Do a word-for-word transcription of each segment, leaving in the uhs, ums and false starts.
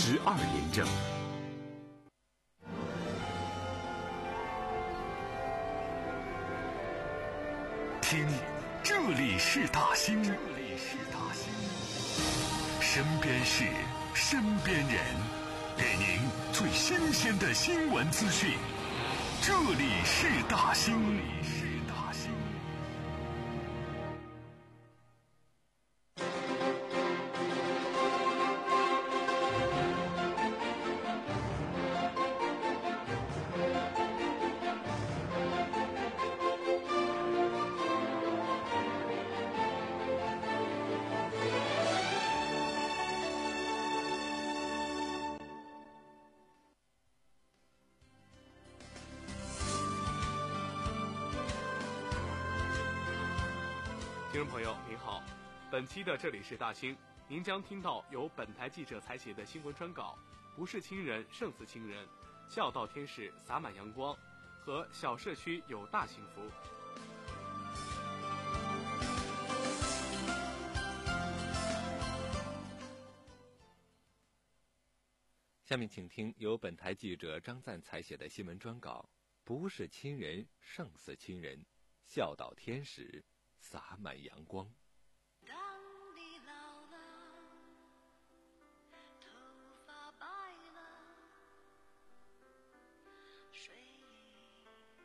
十二廉政。听，这里是大兴，这里是大兴，身边事，身边人，给您最新鲜的新闻资讯。这里是大兴，这里是大兴。 听众朋友您好，本期的这里是大兴，您将听到由本台记者采写的新闻专稿，不是亲人胜似亲人，孝道天使洒满阳光和小社区有大幸福。 下面请听由本台记者张赞采写的新闻专稿，不是亲人胜似亲人，孝道天使洒满阳光。 当你老了，头发白了，睡意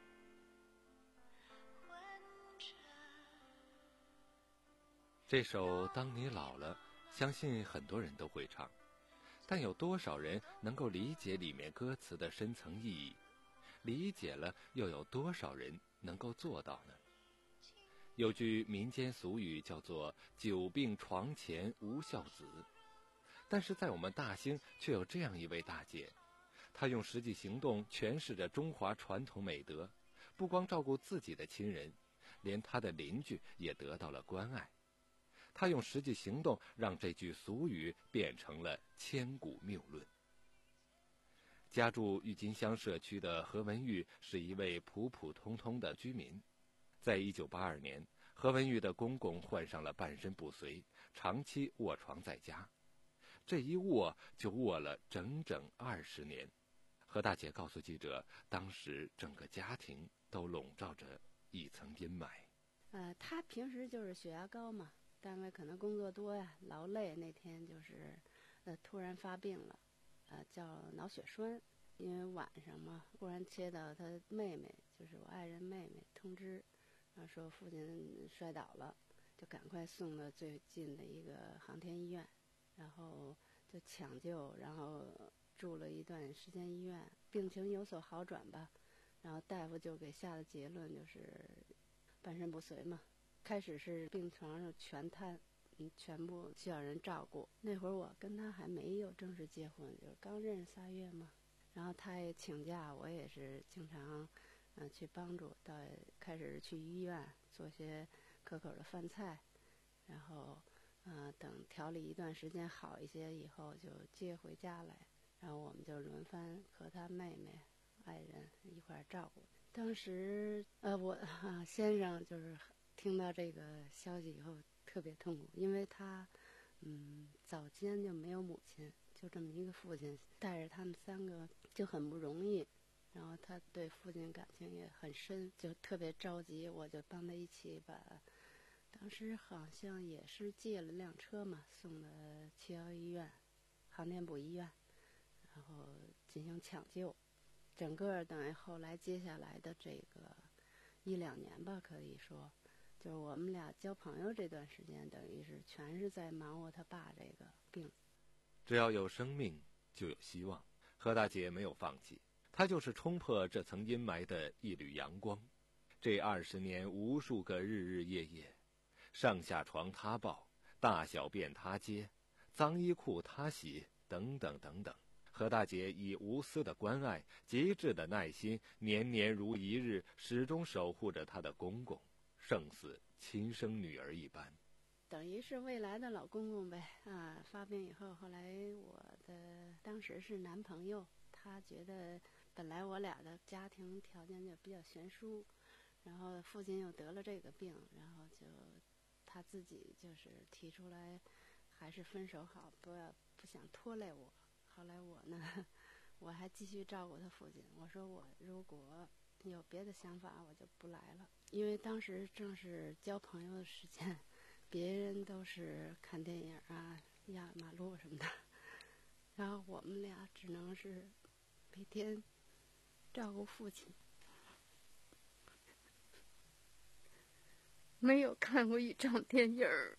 昏沉。 这首《当你老了》，相信很多人都会唱，但有多少人能够理解里面歌词的深层意义？理解了，又有多少人能够做到呢？有句民间俗语叫做久病床前无孝子，但是在我们大兴却有这样一位大姐，她用实际行动诠释着中华传统美德，不光照顾自己的亲人，连她的邻居也得到了关爱。她用实际行动让这句俗语变成了千古谬论。家住郁金香社区的何文玉是一位普普通通的居民。在一九八二年，何文玉的公公患上了半身不遂，长期卧床在家。这一卧就卧了整整二十年。何大姐告诉记者，当时整个家庭都笼罩着一层阴霾。 呃，她平时就是血压高嘛，单位可能工作多呀，劳累，那天就是呃突然发病了，呃叫脑血栓。因为晚上嘛，忽然接到她妹妹，就是我爱人妹妹通知，然后说父亲摔倒了，就赶快送到最近的一个航天医院，然后就抢救，然后住了一段时间医院，病情有所好转吧，然后大夫就给下的结论就是半身不遂嘛。开始是病床上全瘫，嗯，全部需要人照顾。那会儿我跟他还没有正式结婚，就是刚认识仨月嘛。然后他也请假，我也是经常嗯、呃、去帮助，到开始去医院做些可口的饭菜，然后呃等调理一段时间好一些以后就接回家来，然后我们就轮番和他妹妹爱人一块儿照顾。当时呃我啊先生就是听到这个消息以后特别痛苦，因为他嗯早间就没有母亲，就这么一个父亲带着他们三个就很不容易，然后他对父亲感情也很深，就特别着急，我就帮他一起把，当时好像也是借了辆车嘛，送到七幺医院航天部医院，然后进行抢救。整个等于后来接下来的这个一两年吧，可以说就是我们俩交朋友这段时间，等于是全是在忙活他爸这个病。 只要有生命就有希望，何大姐没有放弃，她就是冲破这层阴霾的一缕阳光。这二十年，无数个日日夜夜，上下床她抱，大小便她接，脏衣裤她洗，等等等等。何大姐以无私的关爱、极致的耐心，年年如一日，始终守护着她的公公，胜似亲生女儿一般。 等于是未来的老公公呗啊！发病以后，后来我的当时是男朋友，他觉得本来我俩的家庭条件就比较悬殊，然后父亲又得了这个病，然后就他自己就是提出来，还是分手好，不要不想拖累我。 后来我呢，我还继续照顾他父亲。我说我如果有别的想法，我就不来了，因为当时正是交朋友的时间，别人都是看电影啊、压马路什么的，然后我们俩只能是每天照顾父亲。没有看过一场电影儿，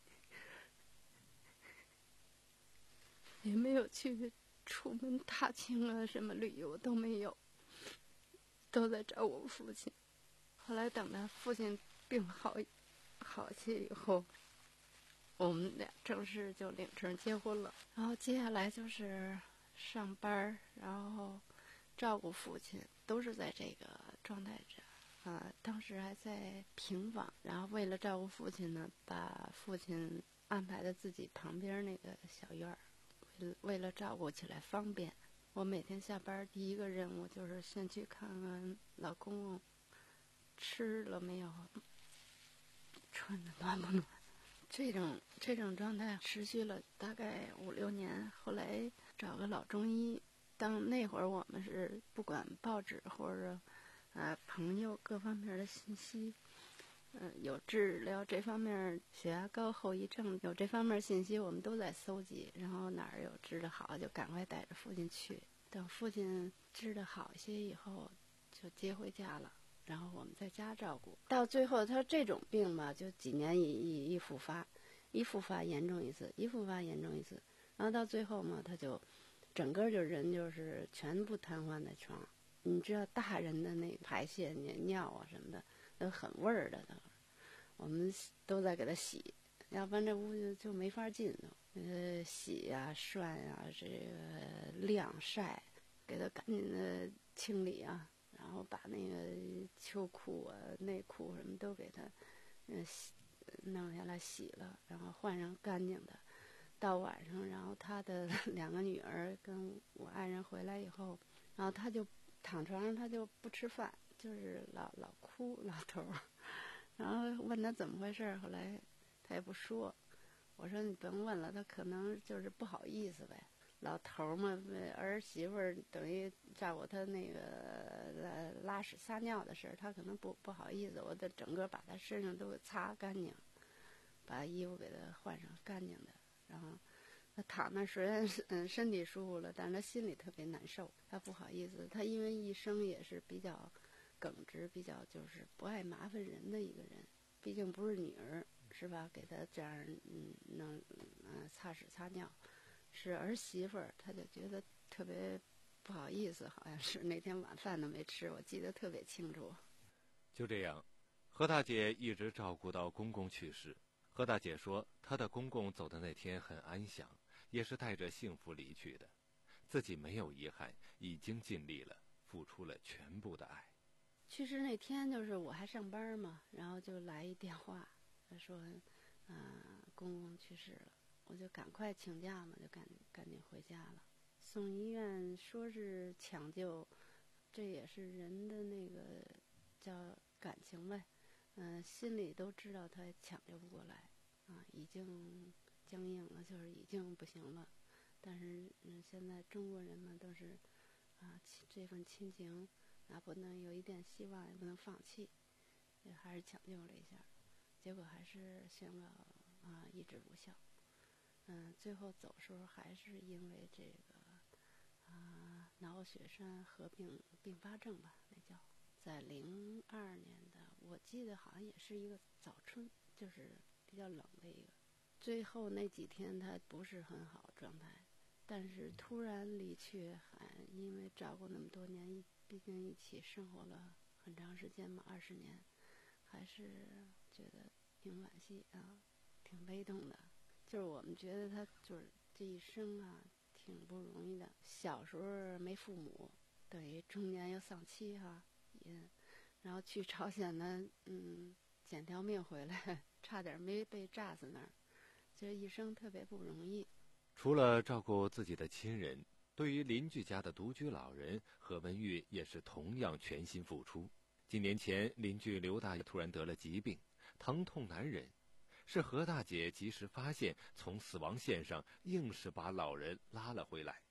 也没有去出门踏青啊，什么旅游都没有，都在找我父亲。后来等他父亲病好好些以后，我们俩正式就领证结婚了。然后接下来就是上班，然后照顾父亲，都是在这个状态下。啊，当时还在平房，然后为了照顾父亲呢，把父亲安排在自己旁边那个小院儿，为了为了照顾起来方便。我每天下班第一个任务就是先去看看老公公吃了没有，穿的暖不暖。这种这种状态持续了大概五六年，后来找个老中医。当那会儿我们是不管报纸或者啊，朋友各方面的信息，嗯、呃，有治疗这方面血压高后遗症，有这方面信息，我们都在搜集。然后哪儿有治得好，就赶快带着父亲去。等父亲治得好一些以后，就接回家了。然后我们在家照顾。到最后，他这种病吧，就几年一一一复发，一复发严重一次，一复发严重一次。然后到最后嘛，他就整个就人就是全部瘫痪在床。你知道大人的那排泄、尿啊什么的，都很味儿的，都我们都在给他洗，要不然这屋就就没法进都。呃，洗呀、涮呀，这个晾晒，给他赶紧的清理啊，然后把那个秋裤啊、内裤什么都给他，嗯、呃，洗弄下来洗了，然后换上干净的。到晚上，然后他的两个女儿跟我爱人回来以后，然后他就。躺床上他就不吃饭，就是老老哭，老头儿。然后问他怎么回事，后来他也不说。我说你甭问了，他可能就是不好意思呗。老头儿嘛，儿媳妇儿等于照顾他那个拉屎撒尿的事儿，他可能不不好意思。我得整个把他身上都给擦干净，把衣服给他换上干净的，然后。他躺那虽然嗯身体舒服了，但是他心里特别难受，他不好意思。他因为一生也是比较耿直，比较就是不爱麻烦人的一个人。毕竟不是女儿，是吧？给他这样嗯能嗯擦屎擦尿，是儿媳妇儿，他就觉得特别不好意思，好像是那天晚饭都没吃，我记得特别清楚。 就这样，何大姐一直照顾到公公去世。何大姐说，她的公公走的那天很安详。也是带着幸福离去的，自己没有遗憾，已经尽力了，付出了全部的爱。 去世那天就是我还上班嘛，然后就来一电话，他说，嗯、呃，公公去世了，我就赶快请假嘛，就赶赶紧回家了。送医院说是抢救，这也是人的那个叫感情呗，嗯、呃，心里都知道他抢救不过来啊，已经。僵硬了，就是已经不行了，但是嗯，现在中国人嘛都是啊，这份亲情啊不能有一点希望，也不能放弃，也还是抢救了一下，结果还是宣告啊医治无效。嗯，最后走时候还是因为这个啊脑血栓合并并发症吧，那叫在零二年的，我记得好像也是一个早春，就是比较冷的一个。最后那几天他不是很好状态，但是突然离去，还因为照顾那么多年，毕竟一起生活了很长时间嘛，二十年，还是觉得挺惋惜啊，挺悲痛的。就是我们觉得他就是这一生啊，挺不容易的。小时候没父母，等于中年又丧妻哈、啊，也，然后去朝鲜呢，嗯，捡条命回来，差点没被炸死那儿。这一生特别不容易。 除了照顾自己的亲人，对于邻居家的独居老人，何文玉也是同样全心付出。几年前，邻居刘大爷突然得了疾病，疼痛难忍，是何大姐及时发现，从死亡线上硬是把老人拉了回来。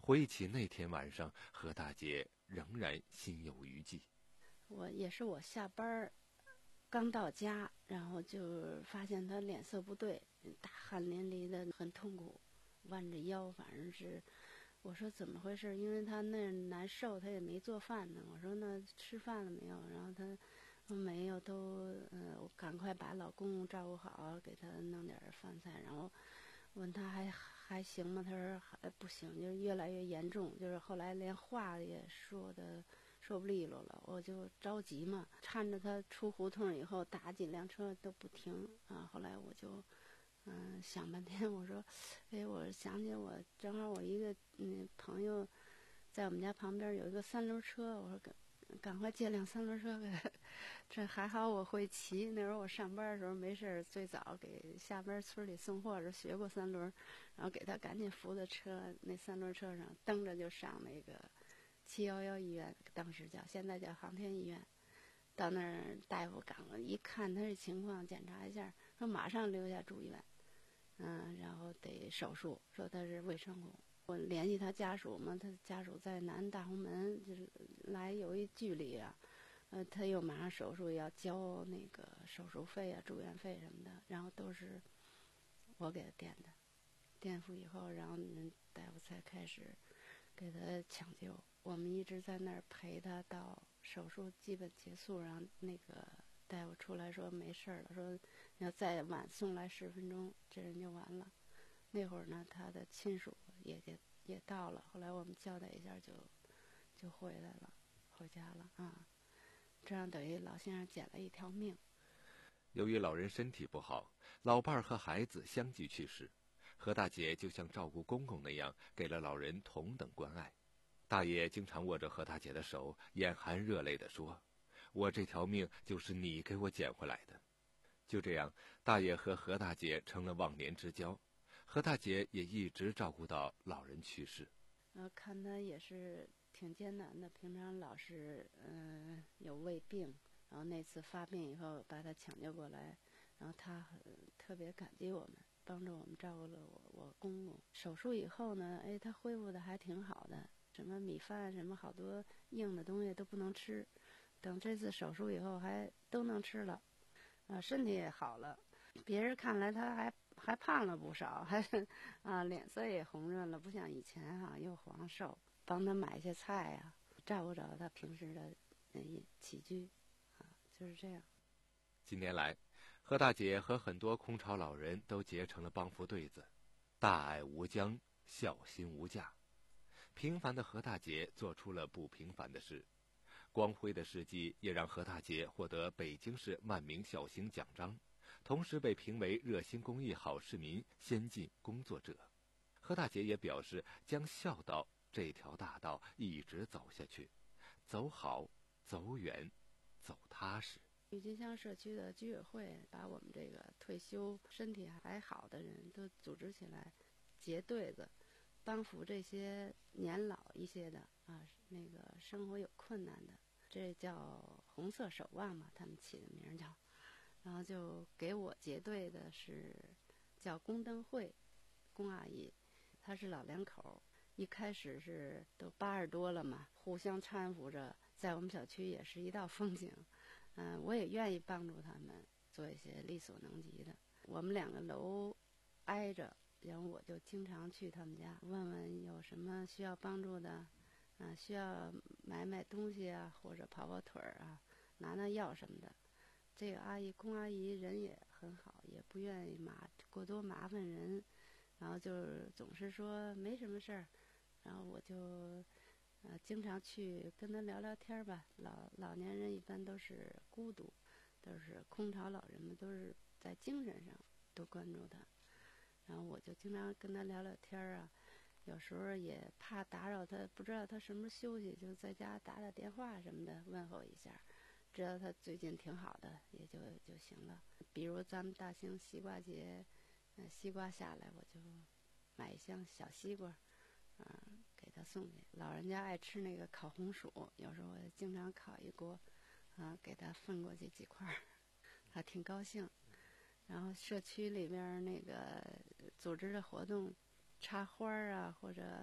回忆起那天晚上，何大姐仍然心有余悸。 我也是我下班儿刚到家，然后就发现他脸色不对，大汗淋漓的，很痛苦，弯着腰，反正是。我说怎么回事？因为他那难受，他也没做饭呢。我说那吃饭了没有？然后他说没有，都呃，我赶快把老公公照顾好，给他弄点饭菜。然后问他还还行吗？他说还不行，就是越来越严重，就是后来连话也说的说不利落了。我就着急嘛，搀着他出胡同以后，打几辆车都不停啊。后来我就。嗯，想半天，我说，哎，我想起我正好我一个嗯朋友，在我们家旁边有一个三轮车，我说赶赶快借辆三轮车给，这还好我会骑。那时候我上班的时候没事儿，最早给下边村里送货时学过三轮，然后给他赶紧扶在车那三轮车上，蹬着就上那个七幺幺医院，当时叫现在叫航天医院。到那儿大夫赶了一看他这情况，检查一下，说马上留下住院。嗯，然后得手术，说他是胃穿孔。我联系他家属嘛，他家属在南大红门，就是来有一距离啊。呃，他又马上手术要交那个手术费啊、住院费什么的，然后都是我给他垫的。垫付以后，然后人大夫才开始给他抢救。我们一直在那儿陪他到手术基本结束，然后那个大夫出来说没事了，说要再晚送来十分钟，这人就完了。那会儿呢，他的亲属也也也到了，后来我们交代一下就就回来了，回家了啊。这样等于老先生捡了一条命。 由于老人身体不好，老伴儿和孩子相继去世，何大姐就像照顾公公那样，给了老人同等关爱。大爷经常握着何大姐的手，眼含热泪地说：“我这条命就是你给我捡回来的。”就这样，大爷和何大姐成了忘年之交。何大姐也一直照顾到老人去世。 呃，看他也是挺艰难的，平常老是嗯、呃、有胃病，然后那次发病以后把他抢救过来，然后他很特别感激我们，帮助我们照顾了我我公公。手术以后呢，哎，他恢复的还挺好的，什么米饭什么好多硬的东西都不能吃，等这次手术以后还都能吃了，啊、呃，身体也好了。别人看来他还还胖了不少，还啊脸色也红润了，不像以前哈、啊、又黄瘦。帮他买些菜呀、啊，照顾着他平时的嗯起居，啊，就是这样。 近年来，何大姐和很多空巢老人都结成了帮扶对子，大爱无疆，孝心无价。平凡的何大姐做出了不平凡的事，光辉的事迹也让何大姐获得北京市万名孝星奖章，同时被评为热心公益好市民、先进工作者。何大姐也表示将孝道这条大道一直走下去，走好，走远，走踏实。 郁金香社区的居委会把我们这个退休身体还好的人都组织起来，结对子，帮扶这些年老一些的啊，那个生活有困难的，这叫红色守望嘛，他们起的名叫。然后就给我结对的是叫宫灯会，宫阿姨，她是老两口。一开始是都八十多了嘛，互相搀扶着，在我们小区也是一道风景。嗯、呃，我也愿意帮助他们做一些力所能及的。我们两个楼挨着，然后我就经常去他们家问问有什么需要帮助的，啊、呃，需要买买东西啊，或者跑跑腿儿啊，拿拿药什么的。这个阿姨，宫阿姨人也很好，也不愿意麻过多麻烦人，然后就是总是说没什么事儿。然后我就，呃，经常去跟他聊聊天吧。老老年人一般都是孤独，都是空巢老人们，都是在精神上都关注他。然后我就经常跟他聊聊天啊，有时候也怕打扰他，不知道他什么时候休息，就在家打打电话什么的问候一下，知道他最近挺好的也就就行了。比如咱们大兴西瓜节，呃，西瓜下来我就买一箱小西瓜。嗯、呃，给他送去。老人家爱吃那个烤红薯，有时候我经常烤一锅，啊、呃，给他分过去几块，他挺高兴。然后社区里边那个组织的活动，插花啊，或者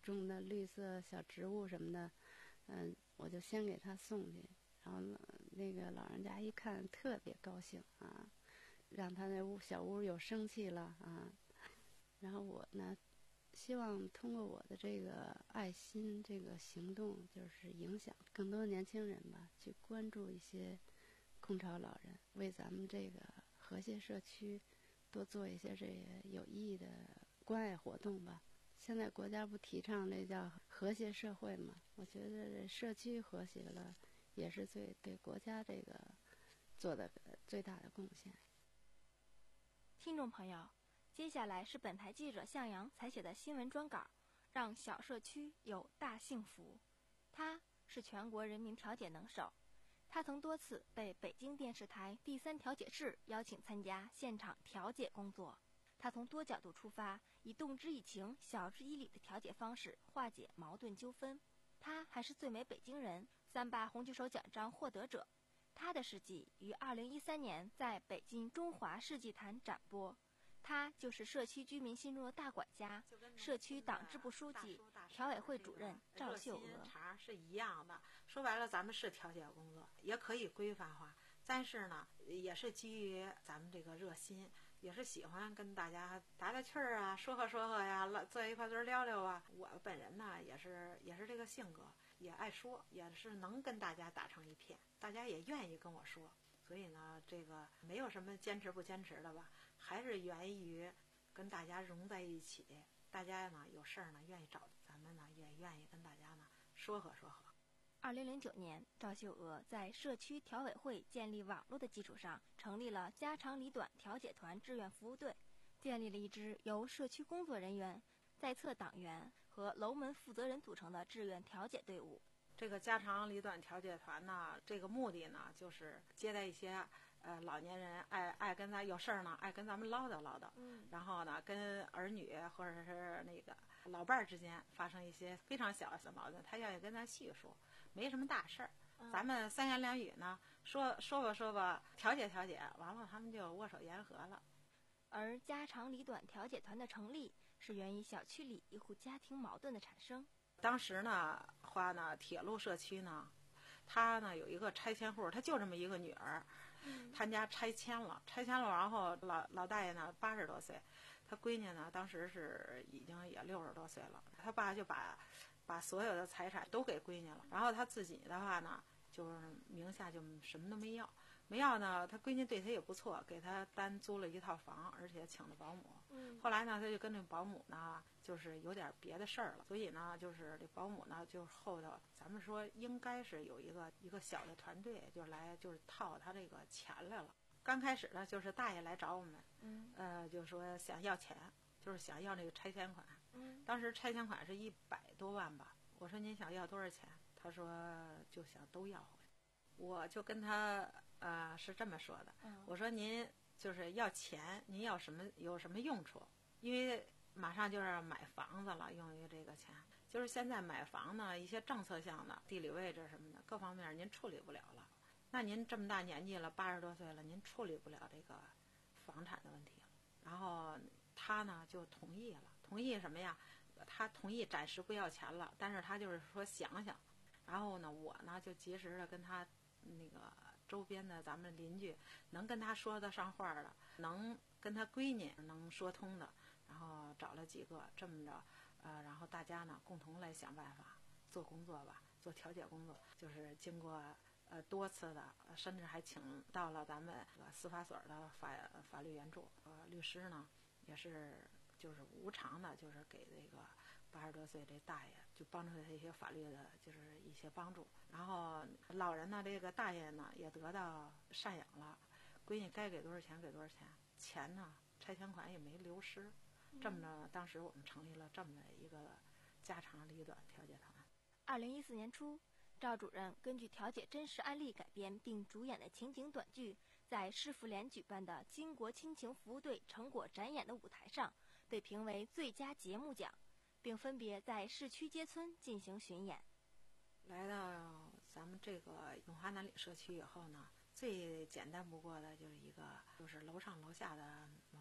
种的绿色小植物什么的，嗯，我就先给他送去。然后那个老人家一看特别高兴啊，让他那屋小屋有生气了啊。然后我呢，希望通过我的这个爱心这个行动，就是影响更多年轻人吧，去关注一些空巢老人，为咱们这个和谐社区多做一些这个有意义的关爱活动吧。现在国家不提倡这叫和谐社会嘛？我觉得这社区和谐了，也是最对国家这个做的最大的贡献。 听众朋友，接下来是本台记者向阳采写的新闻专稿，让小社区有大幸福。他是全国人民调解能手，他曾多次被北京电视台第三调解室邀请参加现场调解工作。他从多角度出发，以动之以情、晓之以理的调解方式化解矛盾纠纷。他还是最美北京人、三八红举手奖章获得者。他的事迹于二零一三年在北京中华世纪坛展播。他就是社区居民心中的大管家，社区党支部书记、调委会主任赵秀娥。 茬是一样的，说白了，咱们是调解工作，也可以规范化，但是呢，也是基于咱们这个热心，也是喜欢跟大家打打趣儿啊，说和说和呀，坐一块堆聊聊啊。我本人呢，也是也是这个性格，也爱说，也是能跟大家打成一片，大家也愿意跟我说。所以呢，这个没有什么坚持不坚持的吧，还是源于跟大家融在一起。大家呢有事儿呢愿意找咱们呢，也愿意跟大家呢说和说和。 二零零九年，赵秀娥在社区调委会建立网络的基础上，成立了家长里短调解团志愿服务队，建立了一支由社区工作人员、在册党员和楼门负责人组成的志愿调解队伍。 这个家长里短调解团呢，这个目的呢，就是接待一些呃老年人爱爱跟咱有事儿呢，爱跟咱们唠叨唠叨，嗯，然后呢，跟儿女或者是那个老伴儿之间发生一些非常小的矛盾，他愿意跟咱叙述，没什么大事儿，嗯，咱们三言两语呢，说说吧说吧，调解调解，完了他们就握手言和了。 而家长里短调解团的成立，是源于小区里一户家庭矛盾的产生。 当时呢，话呢，铁路社区呢，他呢有一个拆迁户，他就这么一个女儿，他家拆迁了，拆迁了，然后老老大爷呢八十多岁，他闺女呢当时是已经也六十多岁了，他爸就把把所有的财产都给闺女了，然后他自己的话呢，就是名下就什么都没要。没要呢，他闺女对他也不错，给他单租了一套房，而且请了保姆。嗯，后来呢，他就跟这保姆呢，就是有点别的事儿了，所以呢，就是这保姆呢，就后头咱们说应该是有一个一个小的团队，就来就是套他这个钱来了。刚开始呢，就是大爷来找我们，嗯，呃，就说想要钱，就是想要那个拆迁款。嗯，当时拆迁款是一百多万吧，我说您想要多少钱？他说就想都要回来。我就跟他呃是这么说的，我说您就是要钱，您要什么有什么用处？因为马上就是买房子了，用于这个钱，就是现在买房呢，一些政策项的地理位置什么的各方面您处理不了了。那您这么大年纪了，八十多岁了，您处理不了这个房产的问题了。然后他呢就同意了，同意什么呀？他同意暂时不要钱了，但是他就是说想想。然后呢，我呢就及时的跟他那个周边的咱们邻居能跟他说得上话的，能跟他闺女能说通的，然后找了几个，这么着，呃，然后大家呢共同来想办法做工作吧，做调解工作，就是经过呃多次的，甚至还请到了咱们司法所的法法律援助，呃，律师呢也是就是无偿的，就是给这个八十多岁这大爷就帮助他一些法律的，就是一些帮助。然后老人呢，这个大爷呢也得到赡养了，闺女该给多少钱给多少钱，钱呢拆迁款也没流失。这么着，当时我们成立了这么一个家长里短调解团。 二零一四年初，赵主任根据调解真实案例改编并主演的情景短剧，在市妇联举办的巾帼亲情服务队成果展演的舞台上，被评为最佳节目奖，并分别在市区街村进行巡演。 来到咱们这个永华南里社区以后呢，最简单不过的就是一个就是楼上楼下的矛盾，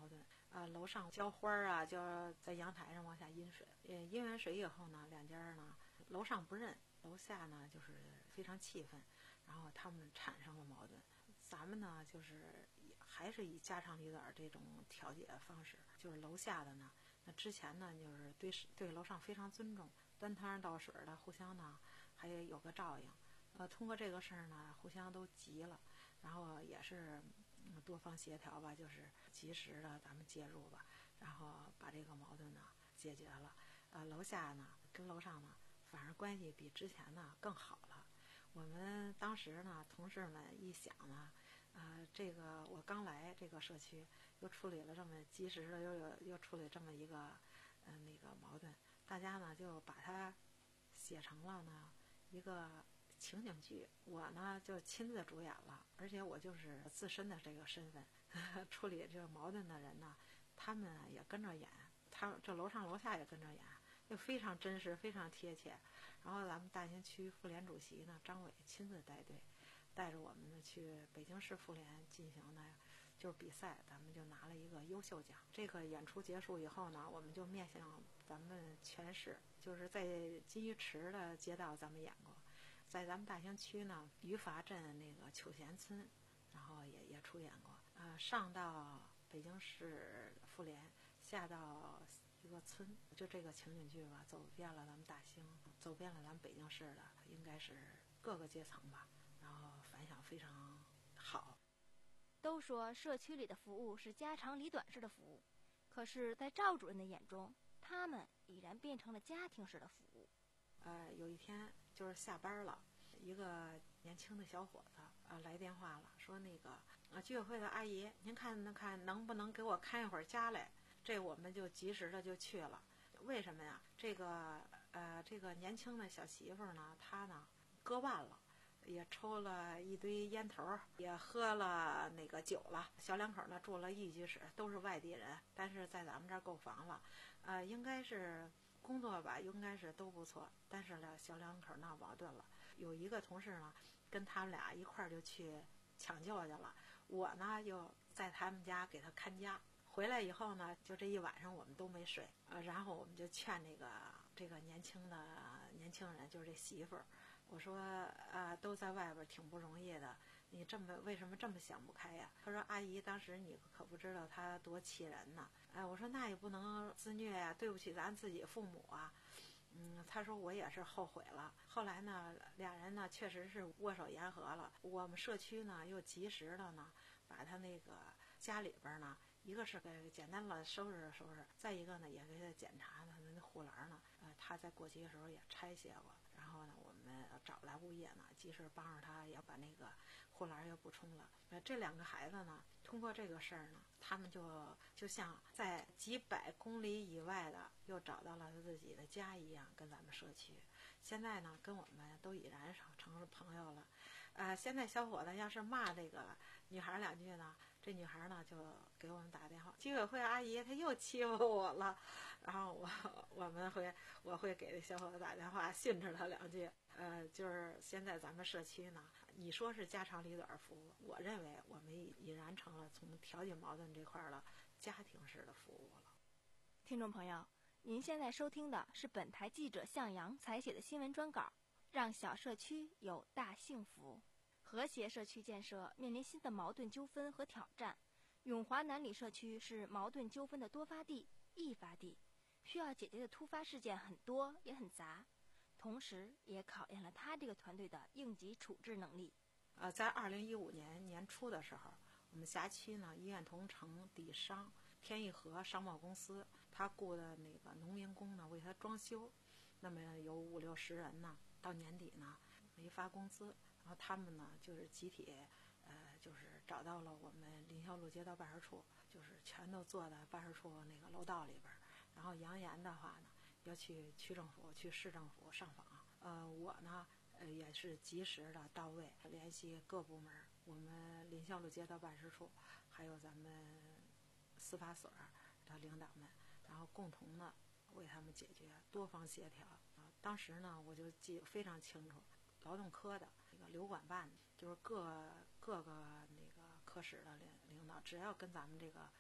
呃，楼上浇花啊，就在阳台上往下阴水。呃，阴完水以后呢，两家呢，楼上不认，楼下呢就是非常气愤，然后他们产生了矛盾。咱们呢，就是还是以家长里短这种调解方式，就是楼下的呢，那之前呢，就是对对楼上非常尊重，端汤倒水的，互相呢还有个照应。呃，通过这个事儿呢，互相都急了，然后也是。嗯，多方协调吧，就是及时的咱们介入吧，然后把这个矛盾呢解决了。呃，楼下呢跟楼上呢，反而关系比之前呢更好了。我们当时呢，同事们一想呢，呃，这个我刚来这个社区，又处理了这么及时的，又有又处理这么一个嗯、呃、那个矛盾，大家呢就把它写成了呢一个情景剧，我呢就亲自主演了，而且我就是自身的这个身份，呵呵处理这个矛盾的人呢，他们也跟着演，他这楼上楼下也跟着演，就非常真实，非常贴切。然后咱们大兴区妇联主席呢，张伟亲自带队，带着我们呢去北京市妇联进行的就是比赛，咱们就拿了一个优秀奖。这个演出结束以后呢，我们就面向咱们全市，就是在金鱼池的街道咱们演过。在咱们大兴区呢，余阀镇那个求贤村，然后也也出演过。呃，上到北京市妇联，下到一个村，就这个情景剧吧，走遍了咱们大兴，走遍了咱们北京市的，应该是各个阶层吧，然后反响非常好。 都说社区里的服务是家长里短式的服务，可是，在赵主任的眼中，他们已然变成了家庭式的服务。 呃，有一天就是下班了，一个年轻的小伙子呃来电话了，说那个呃居委会的阿姨，您看能看能不能给我看一会儿家来？这我们就及时的就去了。为什么呀？这个呃这个年轻的小媳妇呢，她呢割腕了，也抽了一堆烟头，也喝了那个酒了。小两口呢住了一居室，都是外地人，但是在咱们这儿购房了，呃应该是。工作吧，应该是都不错，但是呢，小两口闹矛盾了。有一个同事呢，跟他们俩一块儿就去抢救去了。我呢，又在他们家给他看家。回来以后呢，就这一晚上我们都没睡。呃，然后我们就劝这个这个年轻的年轻人，就是这媳妇儿，我说呃，都在外边挺不容易的，你这么为什么这么想不开呀？他说阿姨，当时你可不知道他多气人呢。哎，我说那也不能自虐呀，对不起咱自己父母啊。嗯，他说我也是后悔了。后来呢，俩人呢确实是握手言和了。我们社区呢又及时的呢，把他那个家里边呢，一个是给简单的收拾收拾，再一个呢也给他检查他那护栏呢，呃，他在过期的时候也拆卸过。然后呢，我们找来物业呢，及时帮着他也把那个护栏又补充了。呃，这两个孩子呢，通过这个事儿呢，他们就就像在几百公里以外的又找到了自己的家一样，跟咱们社区。现在呢，跟我们都已然成了朋友了。呃，现在小伙子要是骂这个女孩两句呢，这女孩呢就给我们打电话，居委会阿姨她又欺负我了，然后我我们会我会给这小伙子打电话训斥他两句。呃，就是现在咱们社区呢，你说是家长里短服务，我认为我们已然成了从调解矛盾这块了家庭式的服务了。 听众朋友，您现在收听的是本台记者向阳采写的新闻专稿，让小社区有大幸福。和谐社区建设面临新的矛盾纠纷和挑战。永华南里社区是矛盾纠纷的多发地、易发地，需要解决的突发事件很多也很杂，同时也考验了他这个团队的应急处置能力。 呃，在二零一五年年初的时候，我们辖区呢医院同城底商天一和商贸公司，他雇的那个农民工呢为他装修，那么有五六十人呢，到年底呢没发工资，然后他们呢就是集体呃就是找到了我们林霄路街道办事处，就是全都坐在办事处那个楼道里边，然后扬言的话呢要去区政府去市政府上访。呃我呢呃也是及时的到位，联系各部门，我们林霄路街道办事处还有咱们司法所的领导们，然后共同的为他们解决，多方协调。啊，当时呢我就记得非常清楚，劳动科的那个流管办，就是各各个那个科室的领领导，只要跟咱们这个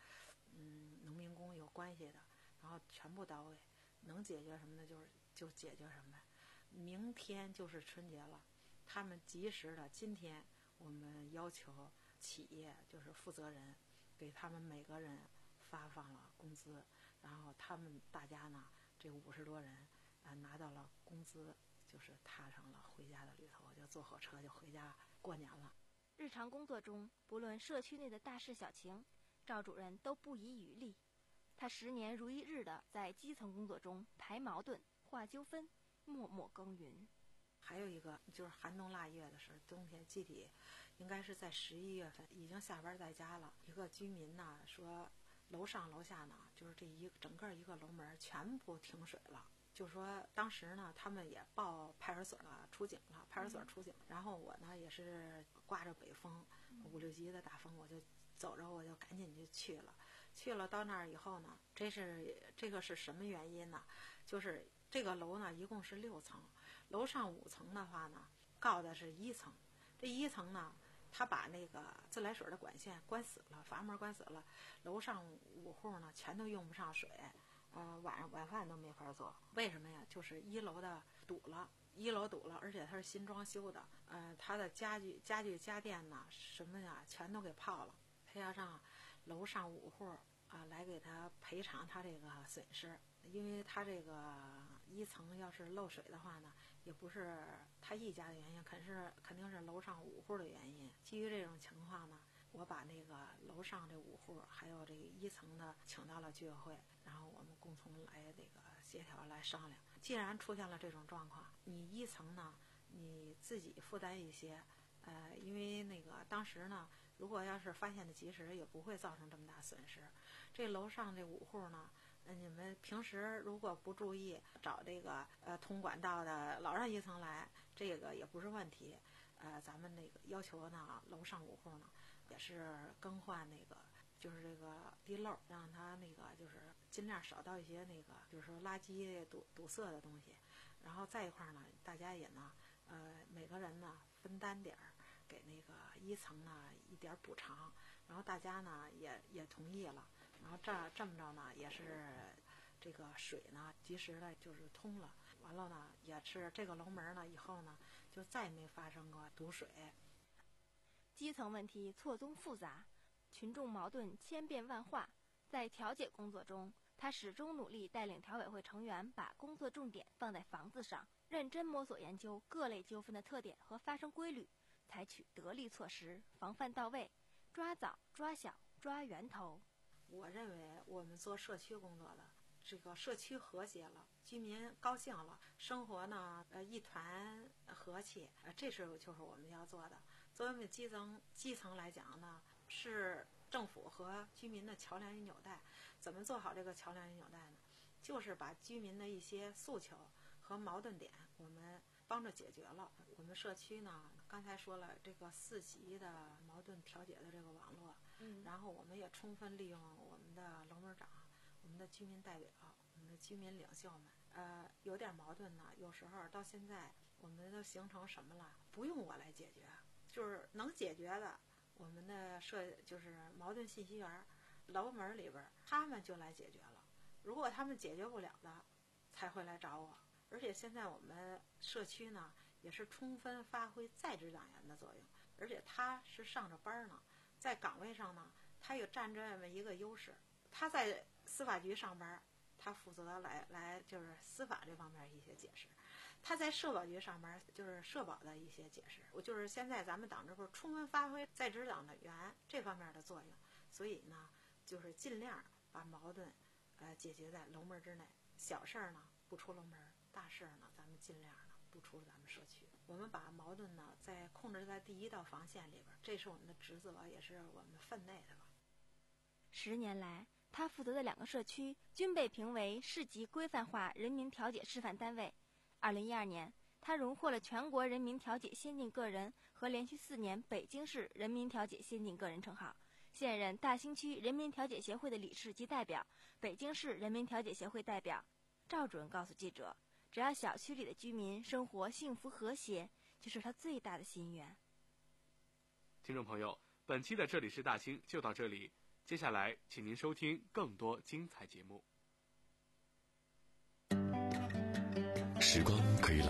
嗯农民工有关系的，然后全部到位，能解决什么的就是就解决什么。明天就是春节了，他们及时的，今天我们要求企业就是负责人给他们每个人发放了工资，然后他们大家呢这五十多人啊、呃、拿到了工资，就是踏上了回家的旅途，就坐火车就回家过年了。 日常工作中，不论社区内的大事小情，赵主任都不遗余力。他十年如一日的在基层工作中排矛盾、化纠纷，默默耕耘。 还有一个就是寒冬腊月的时候，冬天具体应该是在十一月份，已经下班在家了。一个居民呢说，楼上楼下呢，就是这一整个一个楼门全部停水了。就说当时呢，他们也报派出所了，出警了，派出所出警。然后我呢也是刮着北风，五六级的大风，我就走着我就赶紧就去了。去了到那儿以后呢，这是这个是什么原因呢？就是这个楼呢一共是六层，楼上五层的话呢，告的是一层。这一层呢，他把那个自来水的管线关死了，阀门关死了，楼上五户呢全都用不上水。呃，晚上晚饭都没法做，为什么呀？就是一楼的堵了，一楼堵了，而且它是新装修的，呃，它的家具、家具、家电呐，什么呀，全都给泡了。他要让楼上五户啊、呃、来给他赔偿他这个损失，因为他这个一层要是漏水的话呢，也不是他一家的原因，肯是肯定是楼上五户的原因。基于这种情况呢，我把那个楼上这五户还有这个一层的请到了居委会，然后我们共同来这个协调来商量。既然出现了这种状况，你一层呢你自己负担一些，呃，因为那个当时呢，如果要是发现的及时，也不会造成这么大损失。这楼上这五户呢，呃，你们平时如果不注意，找这个呃通管道的老让一层来，这个也不是问题。呃，咱们那个要求呢，楼上五户呢也是更换那个。就是这个地漏，让它那个就是尽量少到一些那个就是说垃圾堵堵塞的东西。然后再一块呢，大家也呢，呃，每个人呢分担点儿，给那个一层呢一点补偿。然后大家呢也也同意了。然后这这么着呢，也是这个水呢及时的就是通了。完了呢，也是这个楼门呢以后呢就再没发生过堵水。 基层问题错综复杂。群众矛盾千变万化，在调解工作中，他始终努力带领调委会成员把工作重点放在房子上，认真摸索研究各类纠纷的特点和发生规律，采取得力措施，防范到位，抓早、抓小、抓源头。 我认为我们做社区工作的，这个社区和谐了，居民高兴了，生活呢呃一团和气，呃这是就是我们要做的。作为我们基层基层来讲呢，是政府和居民的桥梁与纽带。怎么做好这个桥梁与纽带呢？就是把居民的一些诉求和矛盾点，我们帮着解决了。我们社区呢，刚才说了这个四级的矛盾调解的这个网络， 嗯， 然后我们也充分利用我们的楼门长、我们的居民代表、我们的居民领袖们。呃，有点矛盾呢，有时候到现在我们都形成什么了？不用我来解决，就是能解决的。我们的社就是矛盾信息源楼门里边，他们就来解决了。如果他们解决不了的，才会来找我。而且现在我们社区呢，也是充分发挥在职党员的作用，而且他是上着班呢，在岗位上呢，他有占这么一个优势。他在司法局上班，他负责来来就是司法这方面一些解释。他在社保局上班，就是社保的一些解释。我就是现在咱们党支部充分发挥在职党的员这方面的作用，所以呢，就是尽量把矛盾，呃，解决在楼门之内。小事儿呢不出楼门，大事儿呢咱们尽量呢不出咱们社区。我们把矛盾呢在控制在第一道防线里边，这是我们的职责，也是我们分内的吧。 十年来，他负责的两个社区均被评为市级规范化人民调解示范单位。二零一二年，他荣获了全国人民调解先进个人和连续四年北京市人民调解先进个人称号，现任大兴区人民调解协会的理事及代表，北京市人民调解协会代表。赵主任告诉记者，只要小区里的居民生活幸福和谐，就是他最大的心愿。 听众朋友，本期的这里是大兴就到这里。 接下来，请您收听更多精彩节目。 时光可以老